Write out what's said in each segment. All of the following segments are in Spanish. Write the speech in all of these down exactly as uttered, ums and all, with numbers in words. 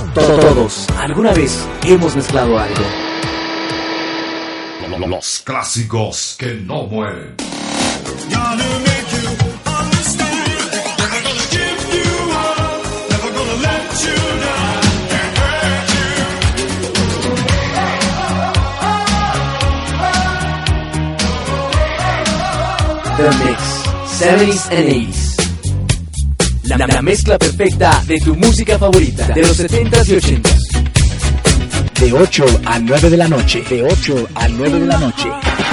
Todos, alguna vez hemos mezclado algo. Los clásicos que no mueren. The Mix, seventies and eighties. La, la mezcla perfecta de tu música favorita de los setentas y ochentas. De ocho a nueve de la noche. De ocho a nueve de la noche.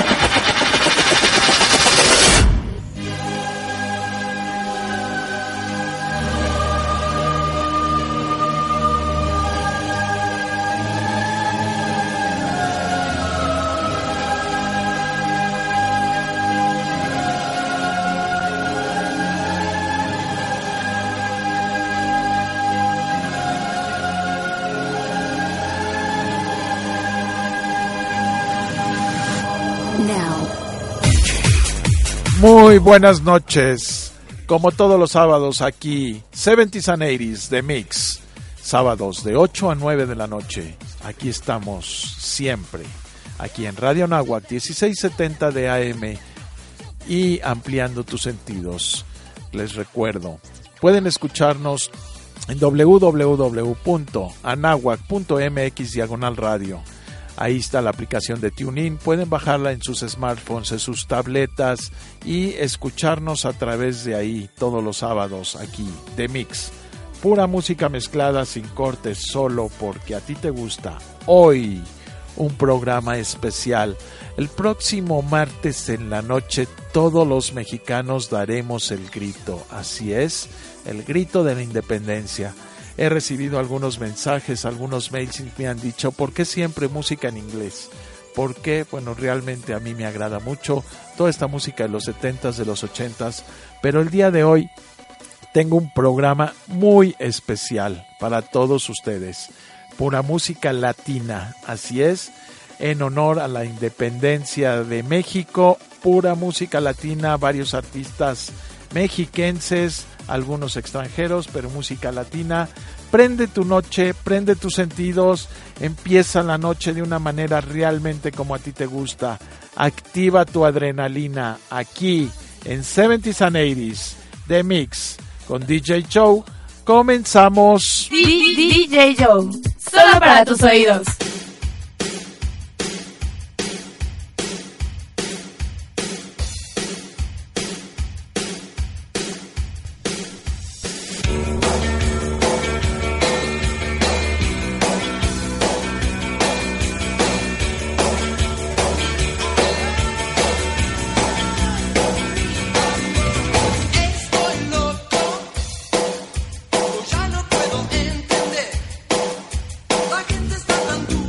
Muy buenas noches, como todos los sábados aquí, seventies and eighties de Mix, sábados de ocho a nueve de la noche, aquí estamos siempre, aquí en Radio Anáhuac dieciséis setenta de A M y ampliando tus sentidos. Les recuerdo, pueden escucharnos en doble u doble u doble u punto anáhuac punto m x diagonal radio. Ahí está la aplicación de TuneIn, pueden bajarla en sus smartphones, en sus tabletas y escucharnos a través de ahí todos los sábados aquí de Mix. Pura música mezclada sin cortes, solo porque a ti te gusta. Hoy un programa especial. El próximo martes en la noche todos los mexicanos daremos el grito. Así es, el grito de la independencia. He recibido algunos mensajes, algunos mails y me han dicho, ¿por qué siempre música en inglés? ¿Por qué? Bueno, realmente a mí me agrada mucho toda esta música de los setentas, de los ochentas, pero el día de hoy tengo un programa muy especial para todos ustedes. Pura música latina, así es, en honor a la independencia de México, pura música latina, varios artistas mexiquenses, algunos extranjeros, pero música latina. Prende tu noche, prende tus sentidos, empieza la noche de una manera realmente como a ti te gusta. Activa tu adrenalina aquí en seventies and eighties de Mix con D J Joe. Comenzamos. D J Joe, solo para tus oídos. Ya no puedo entender, la gente está tan dura.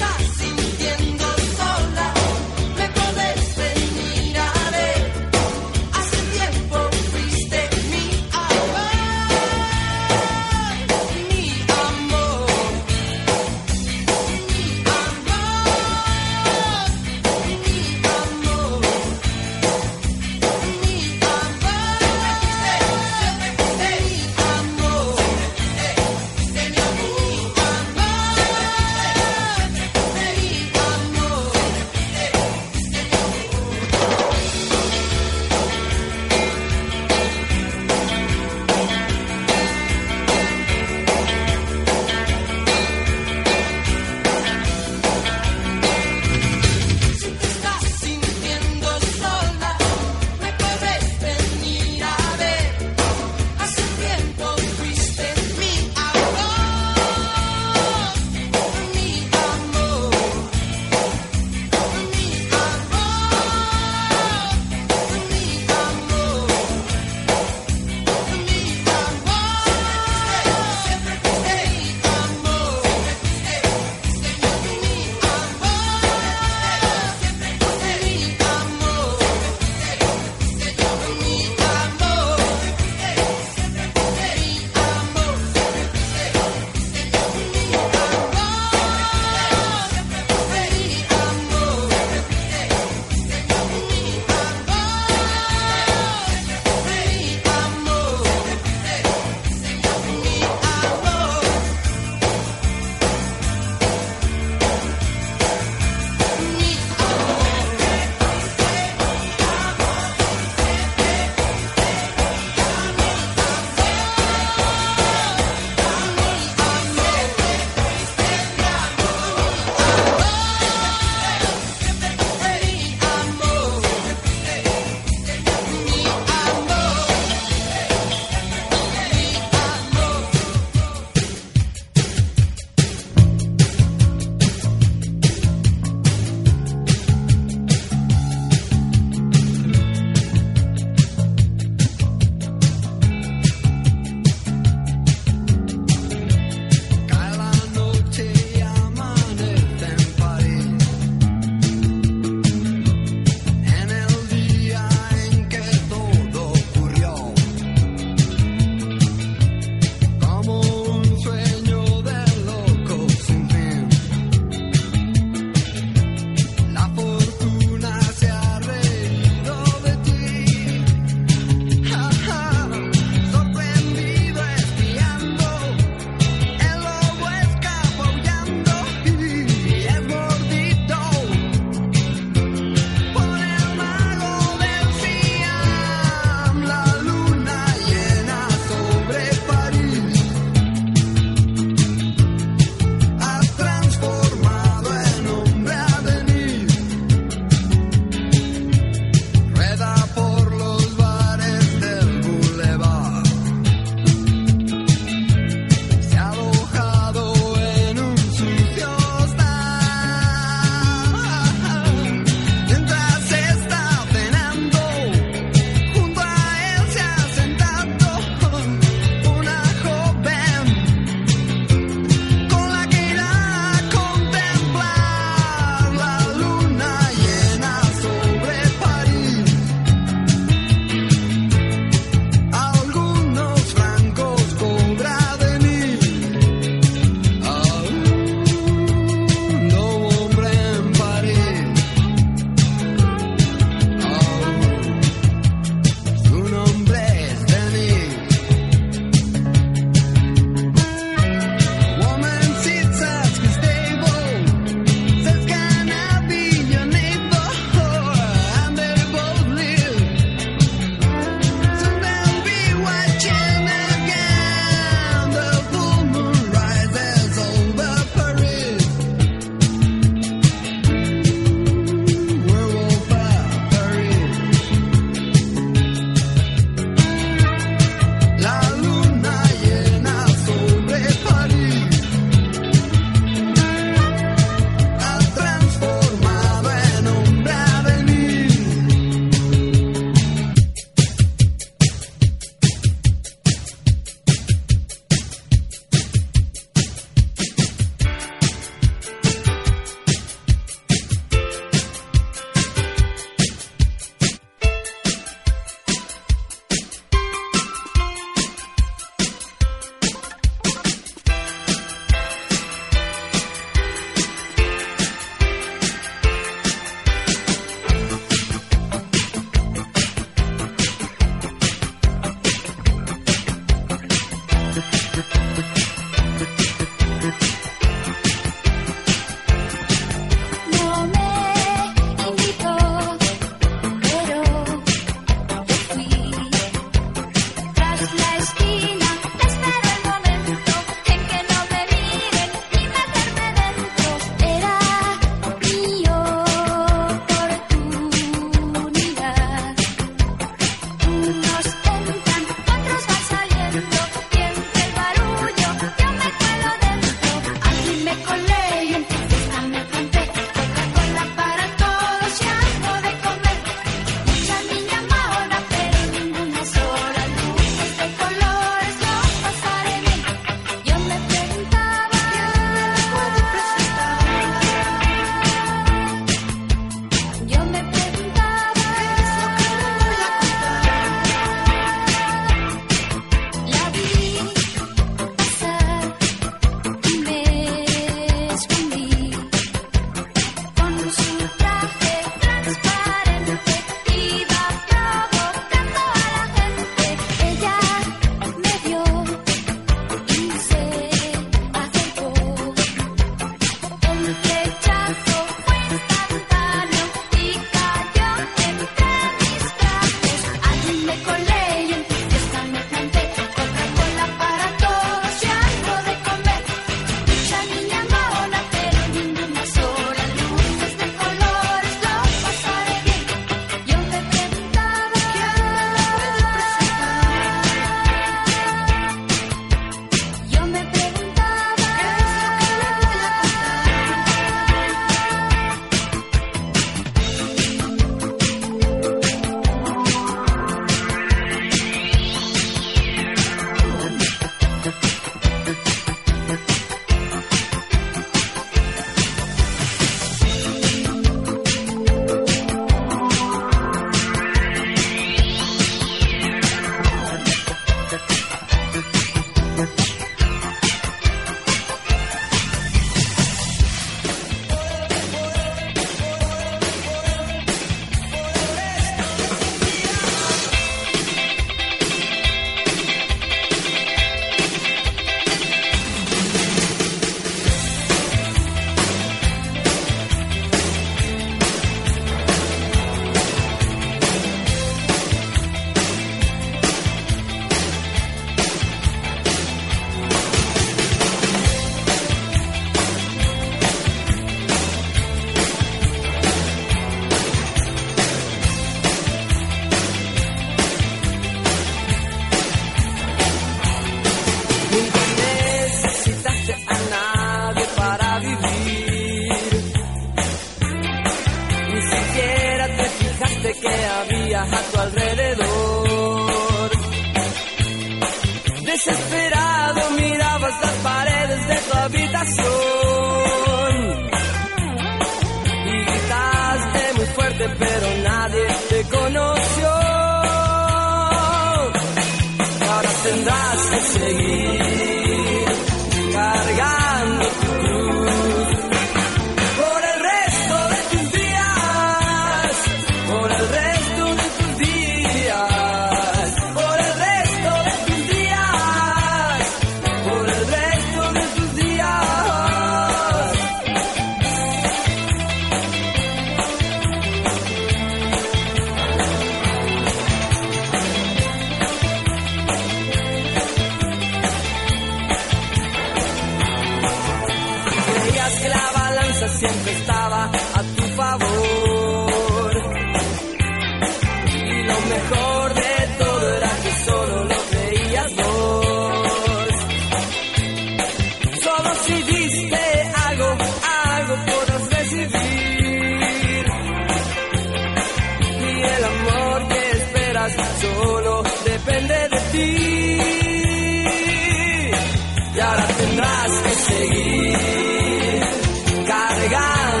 Tendrás que seguir cargando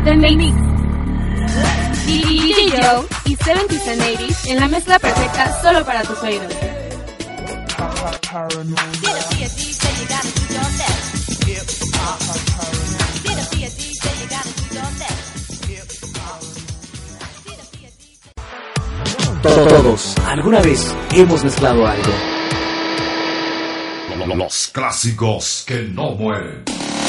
The Mix. D J Joe y setenta and eighties en la mezcla perfecta solo para tus oídos. Todos, alguna vez hemos mezclado algo. Los clásicos que no mueren.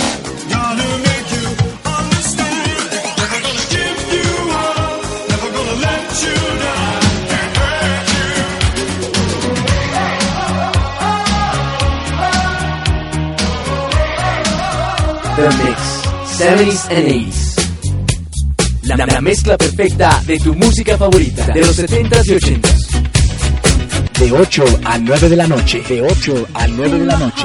The Mix, seventies and eighties. La, la mezcla perfecta de tu música favorita de los setentas y ochentas. De ocho a nueve de la noche. De ocho a nueve de la noche.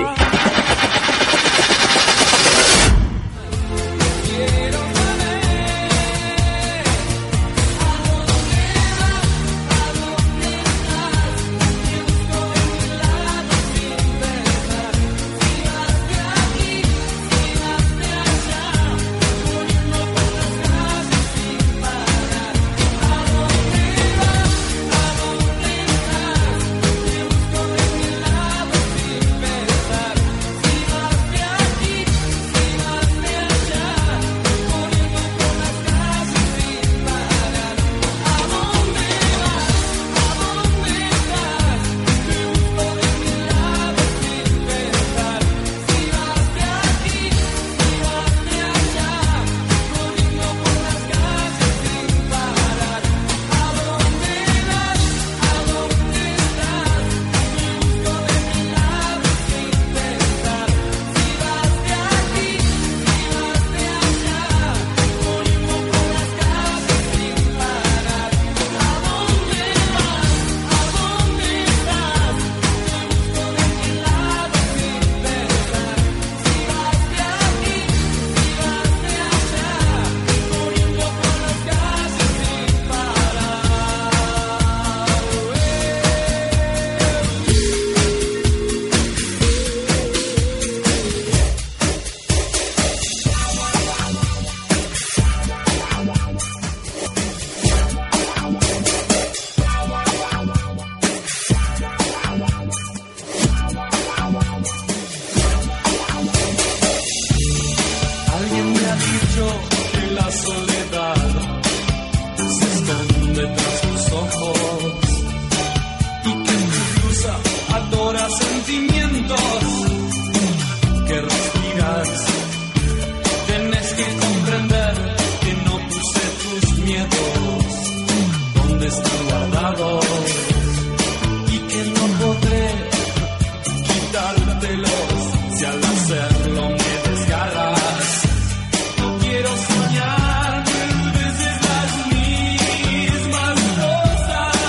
Soñar mil veces las mismas cosas.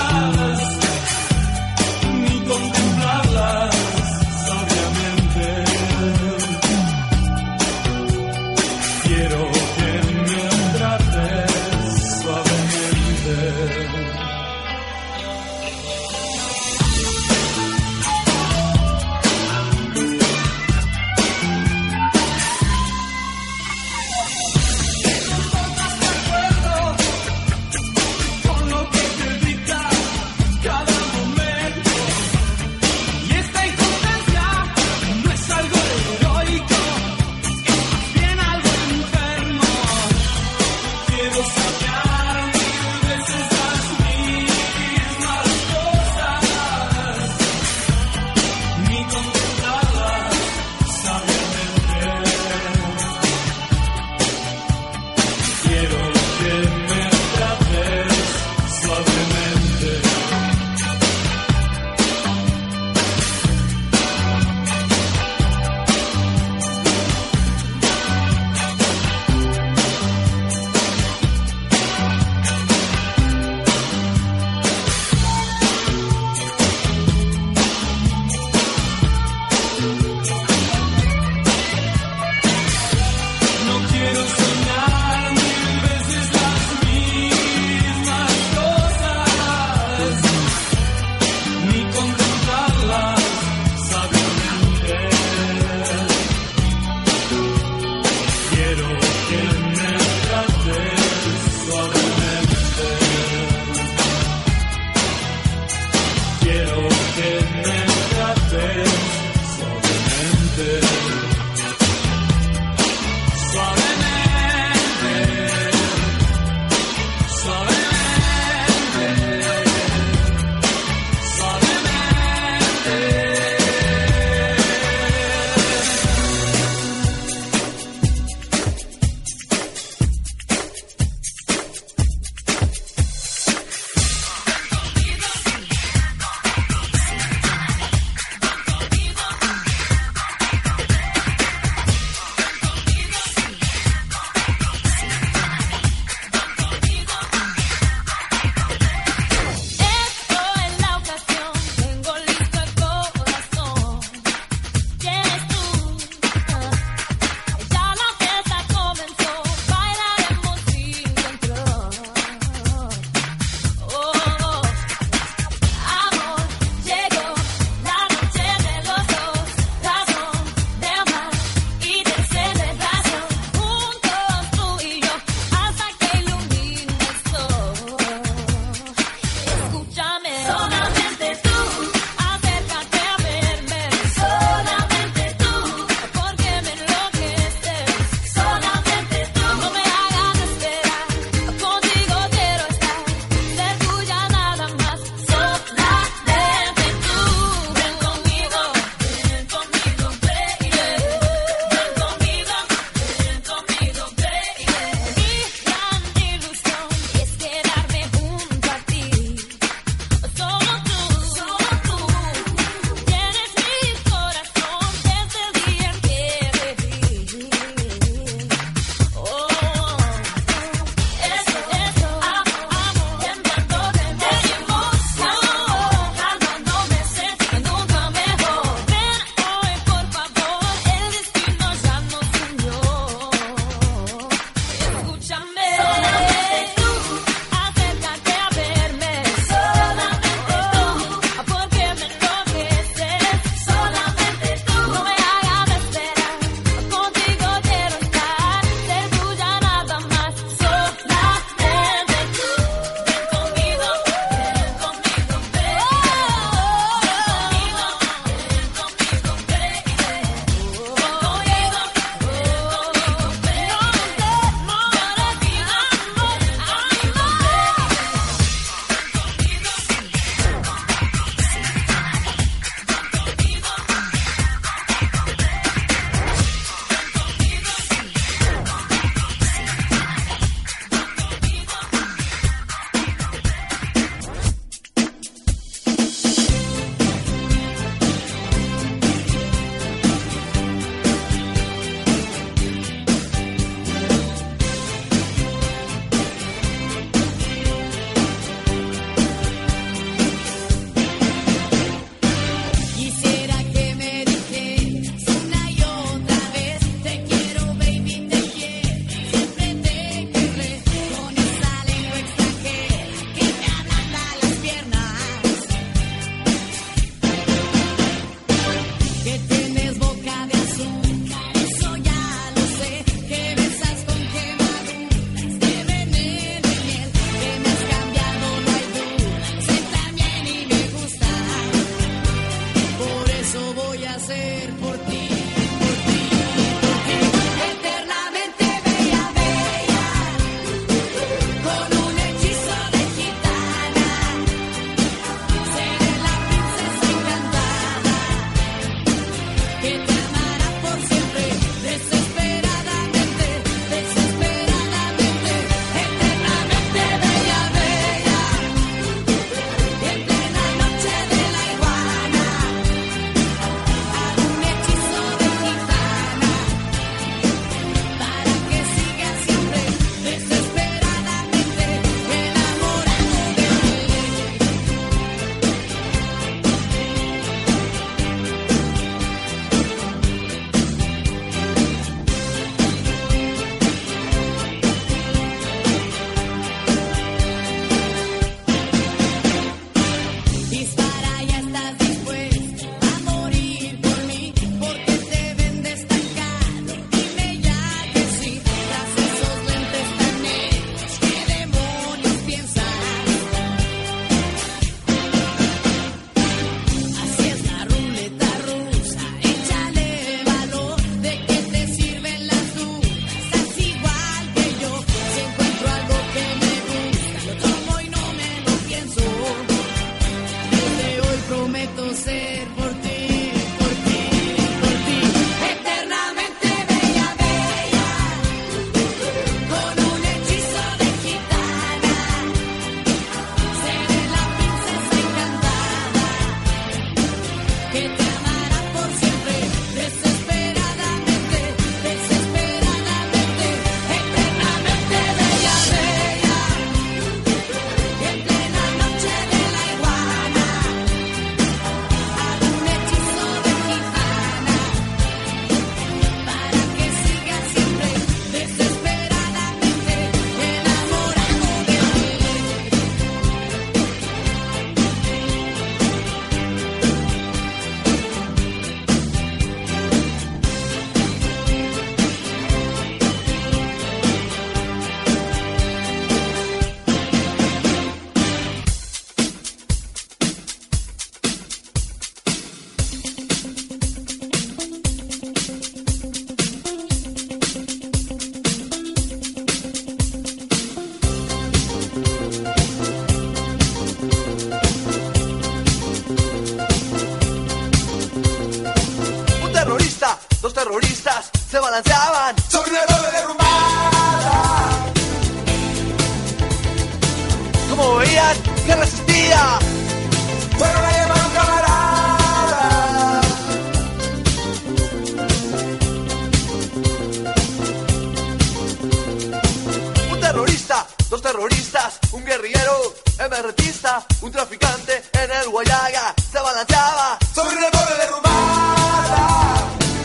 dos terroristas, un guerrillero, emerretista, un traficante en el Guayaga se balanceaba sobre una torre derrumbada.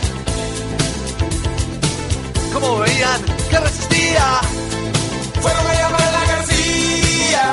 Como veían que resistía, fueron a llamar a la García.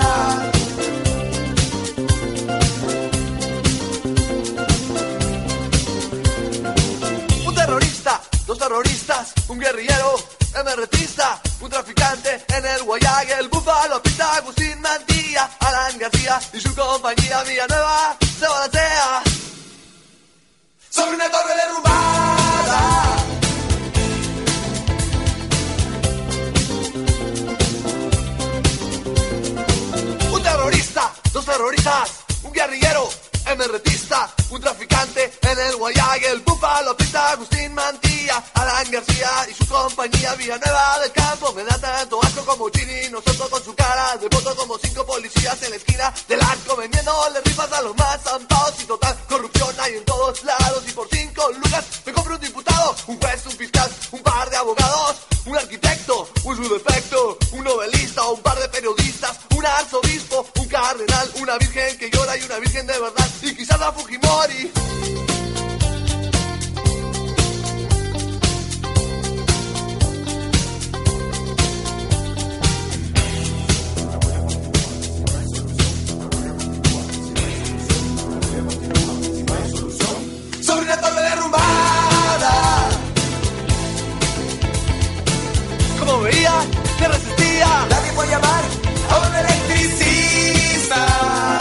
Un terrorista, dos terroristas, un guerrillero, emerretista, un traficante en el Guayaga, el Búfalo Pita, Agustín Mantilla, Alan García y su compañía Villanueva se balancea sobre una torre derrumbada. Un terrorista, dos terroristas, un guerrillero, emerretista, un traficante en el Guayaga, el Búfalo Pita, Agustín Mantilla, Alan García y su compañía Villanueva del Campo. Me da tanto asco como Chini, nosotros con su cara de voto como cinco policías en la esquina del arco vendiéndole rifas a los más zampados y total corrupción hay en todos lados. Y por cinco lucas me compro un diputado, un juez, un fiscal, un par de abogados, un arquitecto, un su defecto, un novelista, un par de periodistas, un arzobispo, un cardenal, una virgen que llora y una virgen de verdad y quizás la Fujimori. Sobre una torre derrumbada. Como veía que resistía, nadie puede llamar a un electricista.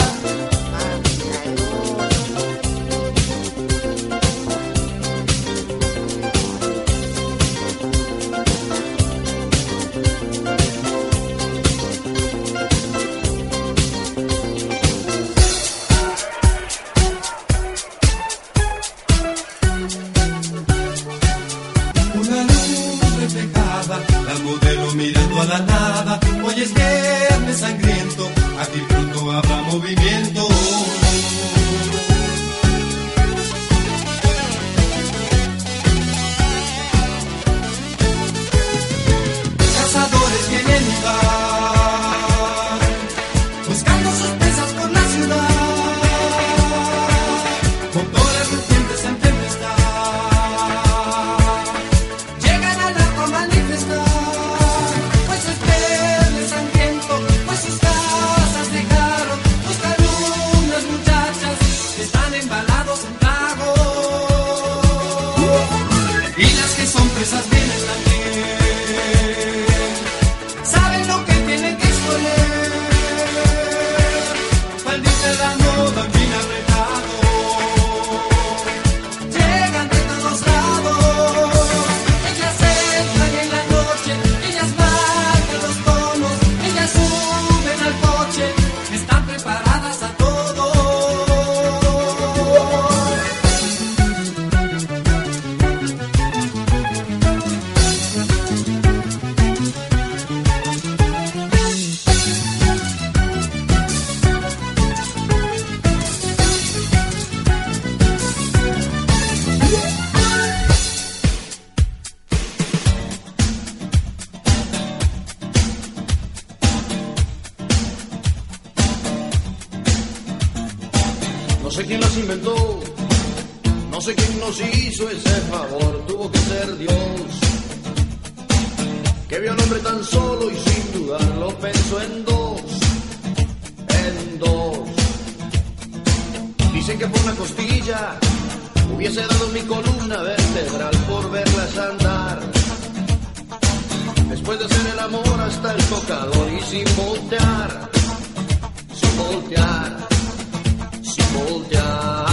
La modelo mirando a la nada. Hoy es viernes sangriento, aquí pronto habrá movimiento. Cazadores vienen a lugar, buscando sus presas por la ciudad. Motores recientes en tempestad. Presas vienen también, saben lo que tienen que escoger. Maldita la moda, al fin apretado. Llegan de todos lados. Ellas entran en la noche, ellas marcan los tonos, ellas suben al coche, están preparadas a todo. No sé quién las inventó, no sé quién nos hizo ese favor, tuvo que ser Dios, que vio al hombre tan solo y sin dudarlo pensó en dos, en dos. Dicen que por una costilla hubiese dado mi columna vertebral por verlas andar, después de hacer el amor hasta el tocador y sin voltear, sin voltear. Voltear.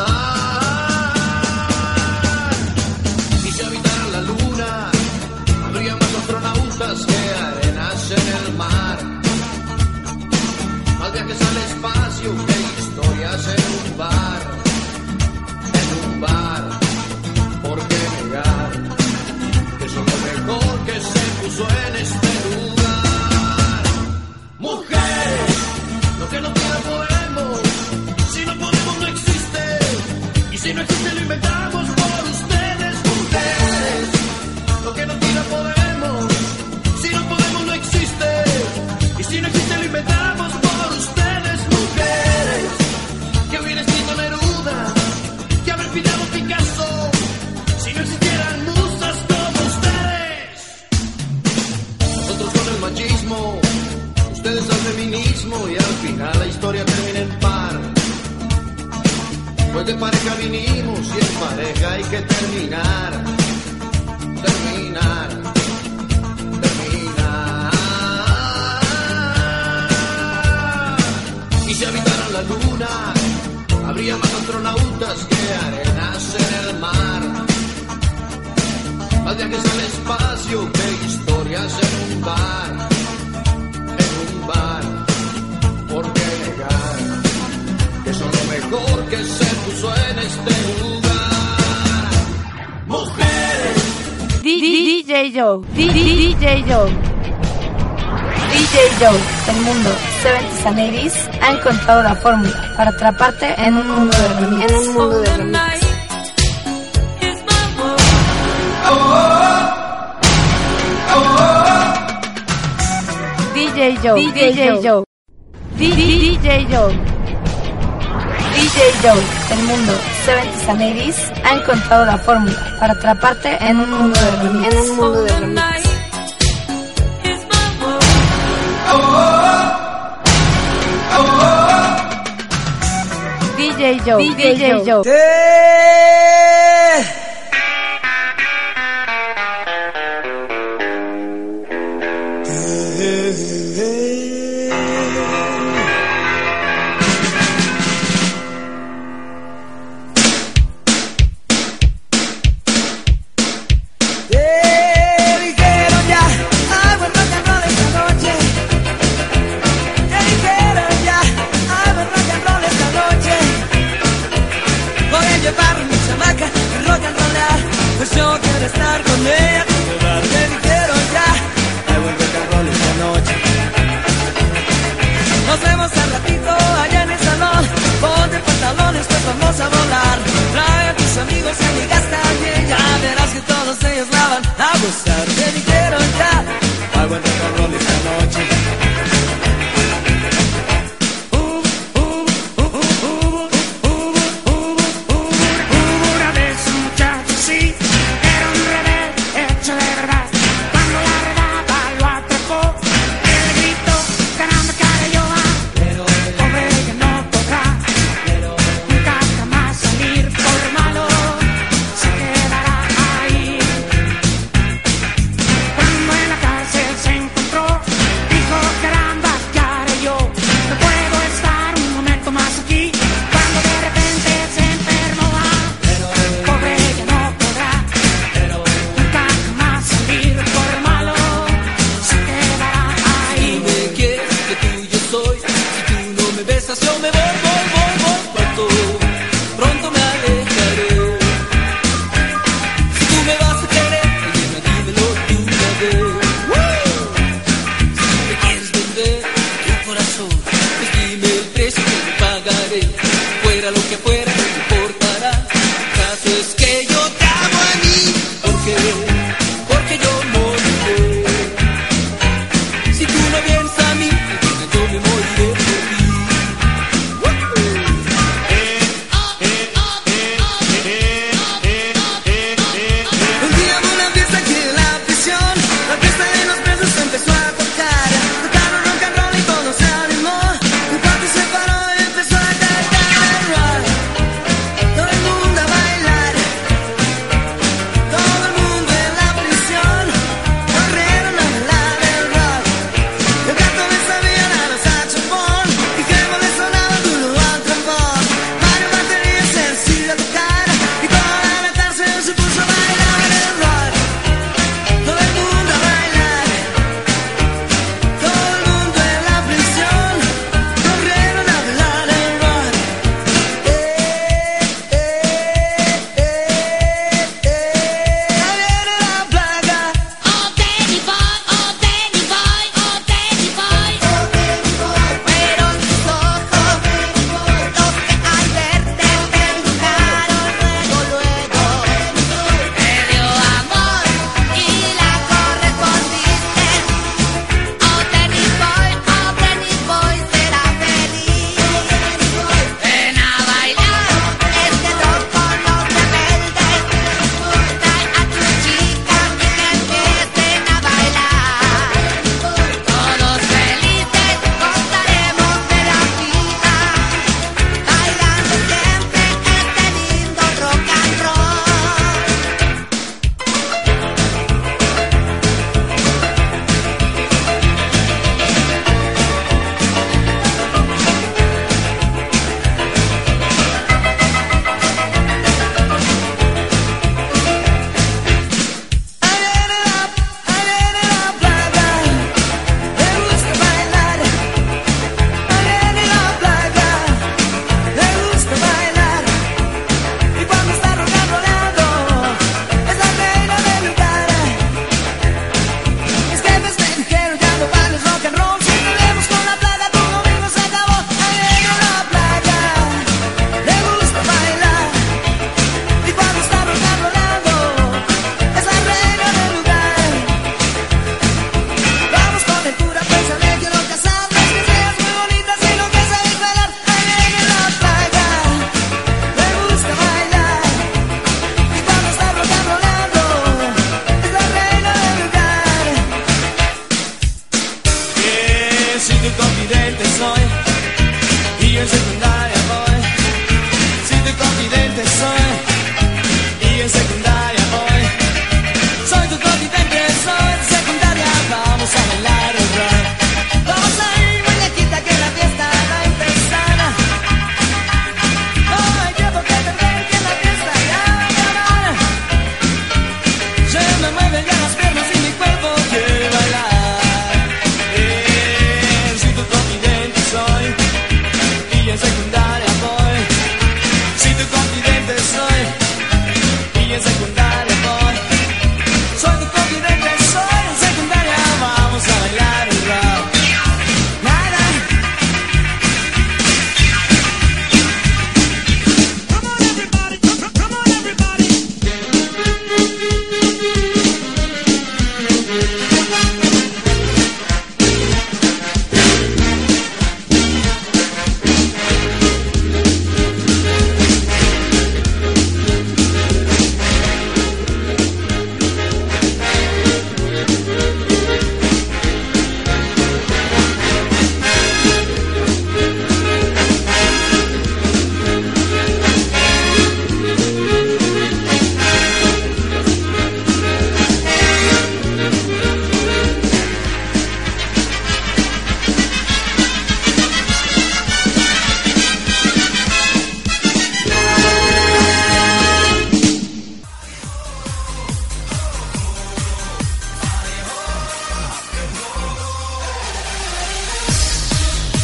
Y si habitaran la luna, habría más astronautas que arenas en el mar. Más viajes al espacio que historias en un bar, en un bar. ¿Por qué negar que eso es lo mejor que se puso en este lugar? Mujeres, lo que no quiero podemos. Si no podemos, no existe. feminismo y al final la historia termina en par. Pues de pareja vinimos y en pareja hay que terminar. Terminar. Terminar. Y si habitaran la luna, habría más astronautas que arenas en el mar. Más viajes al espacio que historias en un bar. En un bar. ¿Por qué negar que son lo mejor que se puso en este lugar? Mujeres. D J Joe, D J Joe, D J Joe, el mundo seventies and eighties ha encontrado la fórmula para atraparte en un mundo de remix. En un mundo de remix. D J Joe, D J Joe, D J Joe, D J Joe, el mundo seventies and eighties ha encontrado la fórmula para atraparte en un mundo de remix. En un mundo de remix. D J Joe, D J Joe. Voy a llevar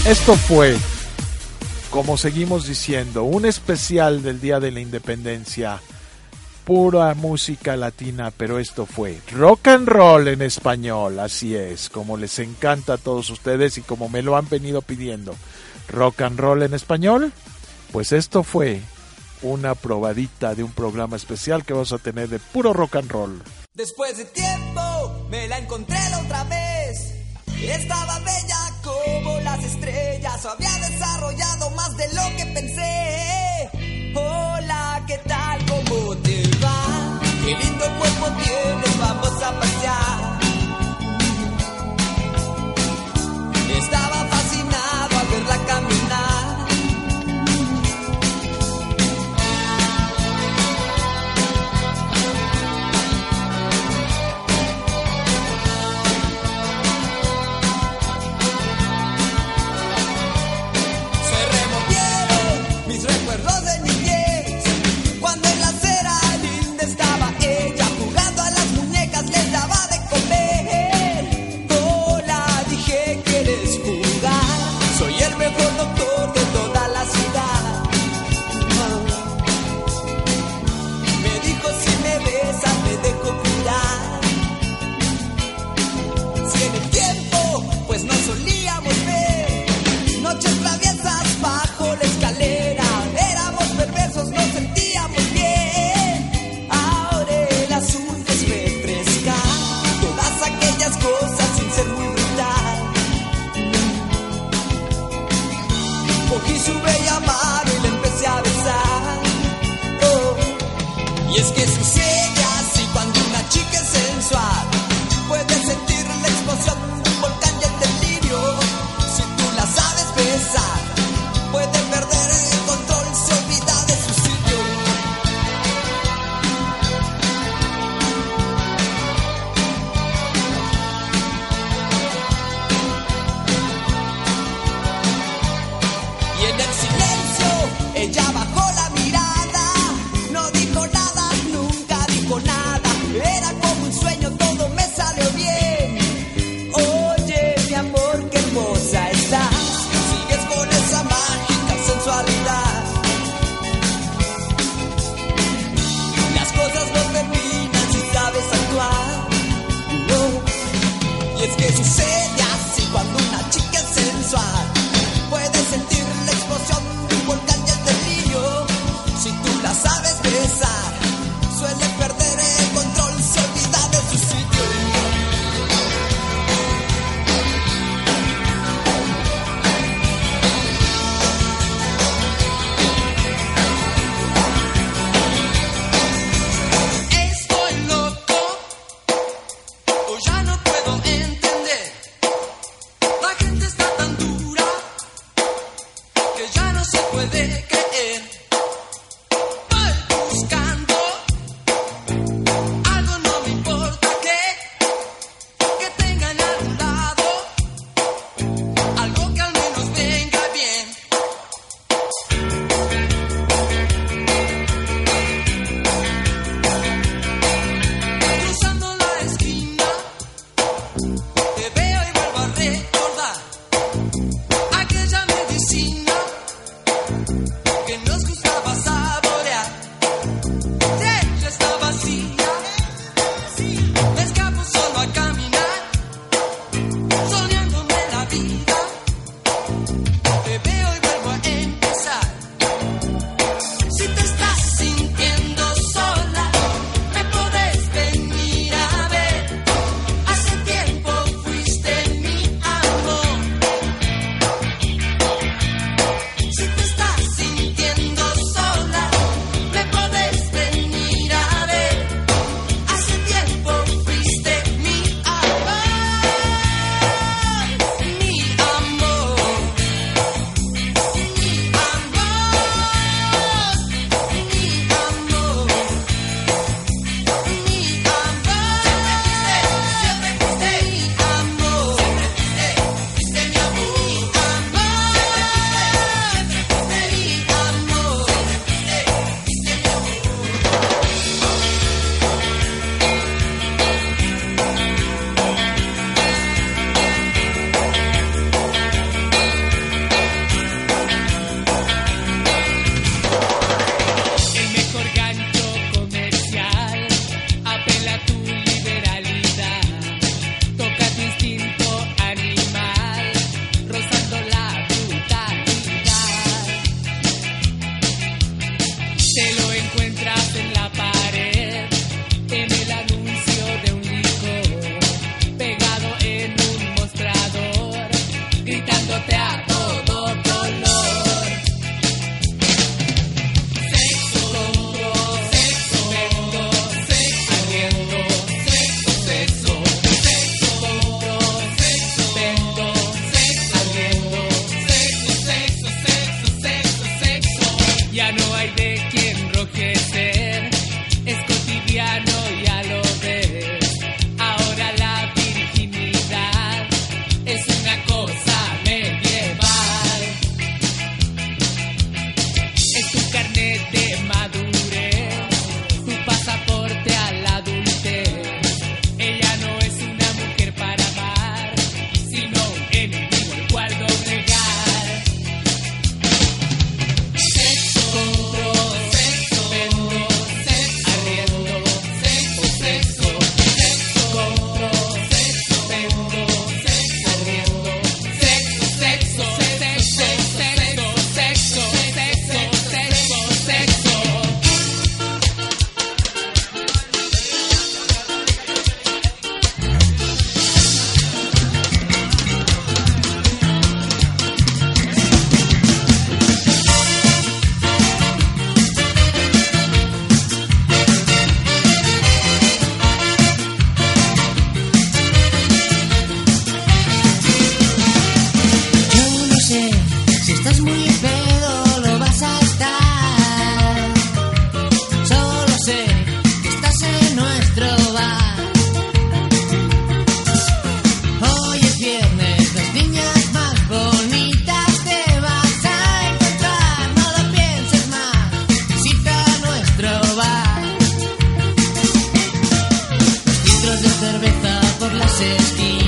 Esto fue, como seguimos diciendo, un especial del Día de la Independencia, pura música latina, pero esto fue rock and roll en español, así es, como les encanta a todos ustedes y como me lo han venido pidiendo, rock and roll en español, pues esto fue una probadita de un programa especial que vamos a tener de puro rock and roll. Después de tiempo me la encontré la otra vez. Estaba bella como las estrellas, había desarrollado más de lo que pensé. Hola, ¿qué tal? ¿Cómo te va? Qué lindo cuerpo tienes, vamos a pasear. Estaba fascinado al verla caminar.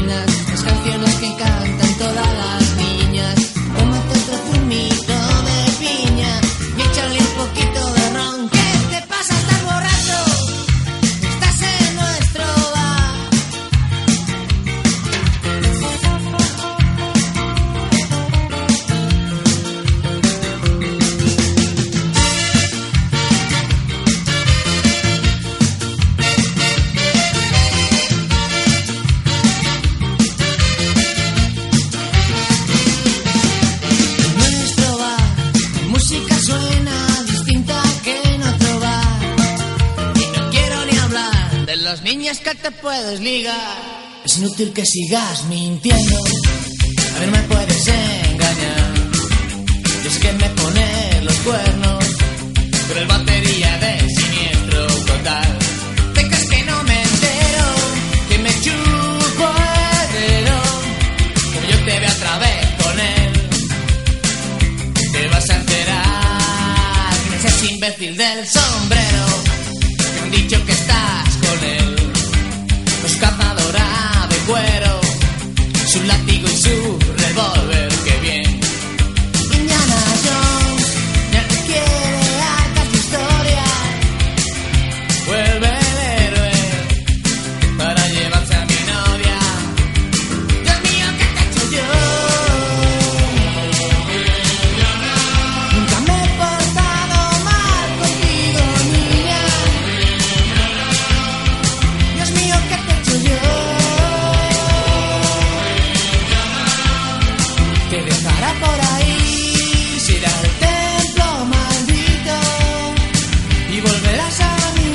buenas, las canciones que cantan todas las niñas. Tómate otro zumito de piña y échale un poquito de ron. ¿Qué te pasa? ¿Estás borracho? Estás en nuestro bar. Las niñas que te puedes ligar. Es inútil que sigas mintiendo. A ver, me puedes engañar. Y es que me pones los cuernos con el batería de Siniestro Total. ¿Te crees que no me entero? Que me chupo el dedo. Como yo te veo otra vez con él, te vas a enterar que eres ese imbécil del sombrero. Me han dicho que estás con él, pues capa dorada de cuero, su látigo y su revólver, qué bien. Indiana Jones ya no quiere hartas historias, vuelve el héroe para llevarse a mi novia. Dios mío, ¿qué te he hecho yo? Nunca me he portado mal contigo, niña. Dios mío, ¿qué te he hecho yo? Te dejará por ahí, se irá al templo maldito y volverás a mí.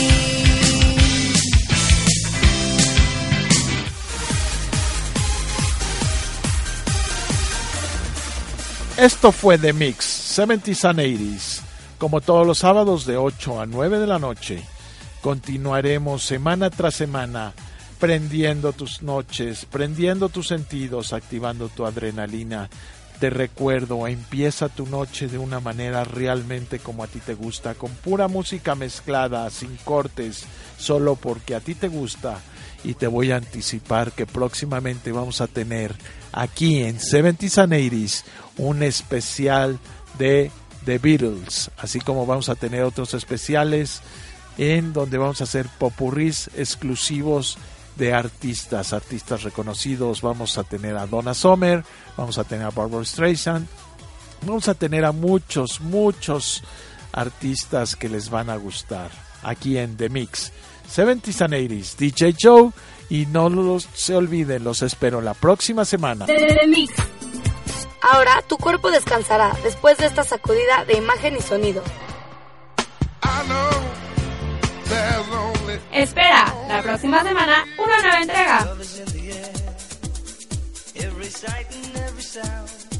Esto fue The Mix, seventies and eighties, como todos los sábados de ocho a nueve de la noche. Continuaremos semana tras semana, prendiendo tus noches, prendiendo tus sentidos, activando tu adrenalina. Te recuerdo, empieza tu noche de una manera realmente como a ti te gusta, con pura música mezclada, sin cortes, solo porque a ti te gusta. Y te voy a anticipar que próximamente vamos a tener aquí en seventies and eighties un especial de The Beatles, así como vamos a tener otros especiales en donde vamos a hacer popurrís exclusivos de artistas, artistas reconocidos. Vamos a tener a Donna Summer, vamos a tener a Barbra Streisand, vamos a tener a muchos, muchos artistas que les van a gustar aquí en The Mix, seventies and eighties, D J Joe, y no los, se olviden, los espero la próxima semana. The Mix. Ahora tu cuerpo descansará después de esta sacudida de imagen y sonido. Espera, la próxima semana una nueva entrega. Every sight and every sound.